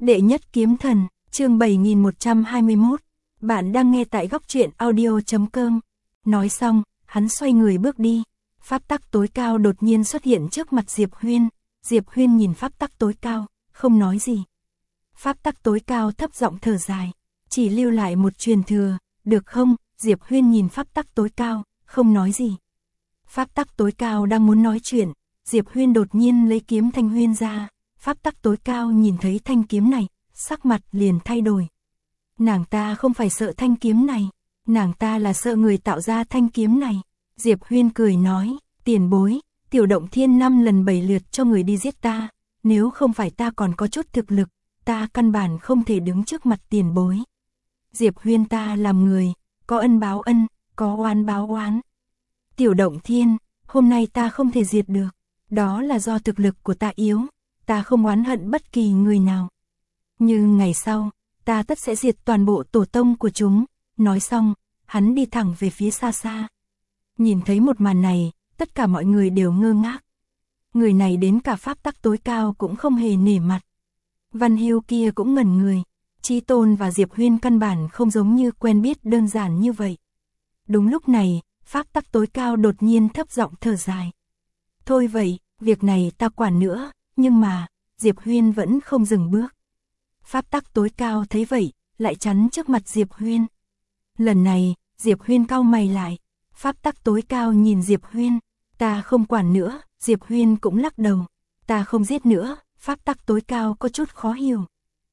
Đệ nhất kiếm thần, chương 7121. Bạn đang nghe tại góc truyện audio.com. Nói xong, hắn xoay người bước đi. Pháp tắc tối cao đột nhiên xuất hiện trước mặt Diệp Huyên. Diệp Huyên nhìn pháp tắc tối cao, không nói gì. Pháp tắc tối cao thấp giọng thở dài, chỉ lưu lại một truyền thừa, được không? Diệp Huyên nhìn pháp tắc tối cao, không nói gì. Pháp tắc tối cao đang muốn nói chuyện, Diệp Huyên đột nhiên lấy kiếm Thanh Huyên ra. Pháp tắc tối cao nhìn thấy thanh kiếm này, sắc mặt liền thay đổi. Nàng ta không phải sợ thanh kiếm này, nàng ta là sợ người tạo ra thanh kiếm này. Diệp Huyên cười nói, tiền bối, Tiểu Động Thiên 5 lần 7 lượt cho người đi giết ta, nếu không phải ta còn có chút thực lực, ta căn bản không thể đứng trước mặt tiền bối. Diệp Huyên ta làm người, có ân báo ân, có oán báo oán. Tiểu Động Thiên, hôm nay ta không thể diệt được, đó là do thực lực của ta yếu, ta không oán hận bất kỳ người nào. Nhưng ngày sau, ta tất sẽ diệt toàn bộ tổ tông của chúng. Nói xong, hắn đi thẳng về phía xa xa. Nhìn thấy một màn này, tất cả mọi người đều ngơ ngác. Người này đến cả pháp tắc tối cao cũng không hề nể mặt. Văn Hưu kia cũng ngẩn người. Chí Tôn và Diệp Huyên căn bản không giống như quen biết đơn giản như vậy. Đúng lúc này, pháp tắc tối cao đột nhiên thấp giọng thở dài. Thôi vậy, việc này ta quản nữa, nhưng mà, Diệp Huyên vẫn không dừng bước. Pháp tắc tối cao thấy vậy, lại chắn trước mặt Diệp Huyên. Lần này, Diệp Huyên cau mày lại. Pháp tắc tối cao nhìn Diệp Huyên. Ta không quản nữa, Diệp Huyên cũng lắc đầu. Ta không giết nữa, pháp tắc tối cao có chút khó hiểu.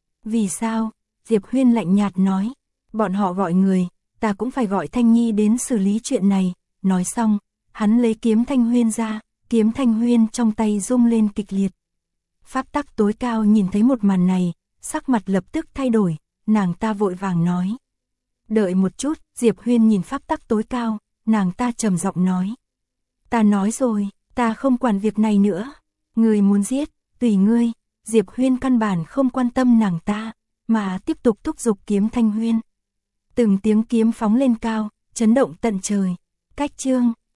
Vì sao? Diệp Huyên lạnh nhạt nói. Bọn họ gọi người, ta cũng phải gọi Thanh Nhi đến xử lý chuyện này. Nói xong, hắn lấy kiếm Thanh Huyên ra, kiếm Thanh Huyên trong tay rung lên kịch liệt. Pháp tắc tối cao nhìn thấy một màn này, sắc mặt lập tức thay đổi, nàng ta vội vàng nói. Đợi một chút, Diệp Huyên nhìn pháp tắc tối cao, nàng ta trầm giọng nói. Ta nói rồi, ta không quản việc này nữa, người muốn giết, tùy ngươi. Diệp Huyên căn bản không quan tâm nàng ta, mà tiếp tục thúc giục kiếm Thanh Huyên. Từng tiếng kiếm phóng lên cao, chấn động tận trời. Cách chương,